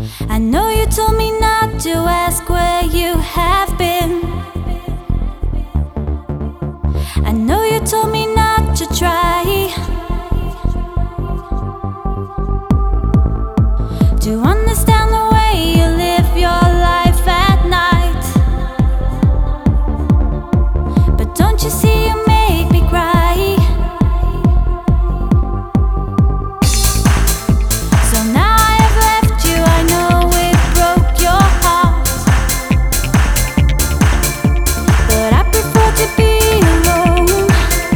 I know you told me not to ask where you have been. I know you told me not to try to understand the way you live your life at night. But don't you see you make me cry? So now I have left you, I know it broke your heart, but I prefer to be alone.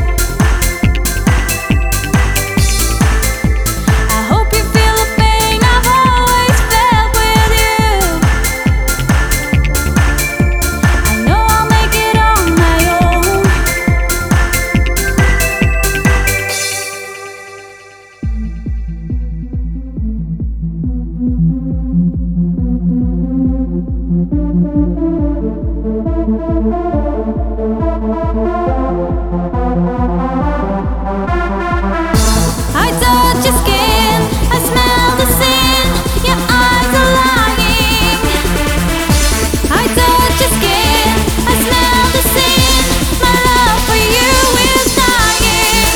I hope you feel the pain I've always felt with you. I know I'll make it on my own. I touch your skin, I smell the sin, your eyes are lying. I touch your skin, I smell the sin, my love for you is dying.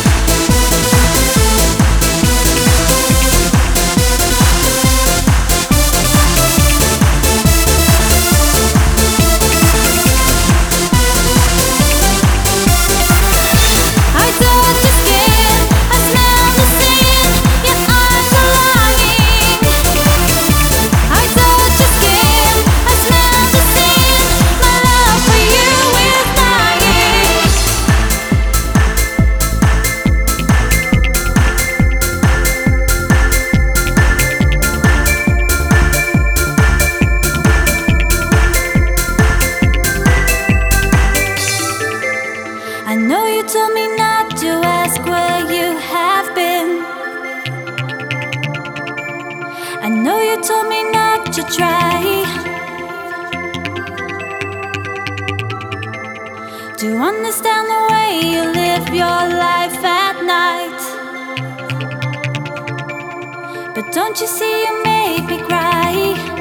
I touch your skin, I smell the sin, your eyes are lying. I touch your skin, I smell the sin, my love for you is dying. I know you told me not to ask where you have been. I know you told me not to try to understand the way you live your life at night. But don't you see you make me cry?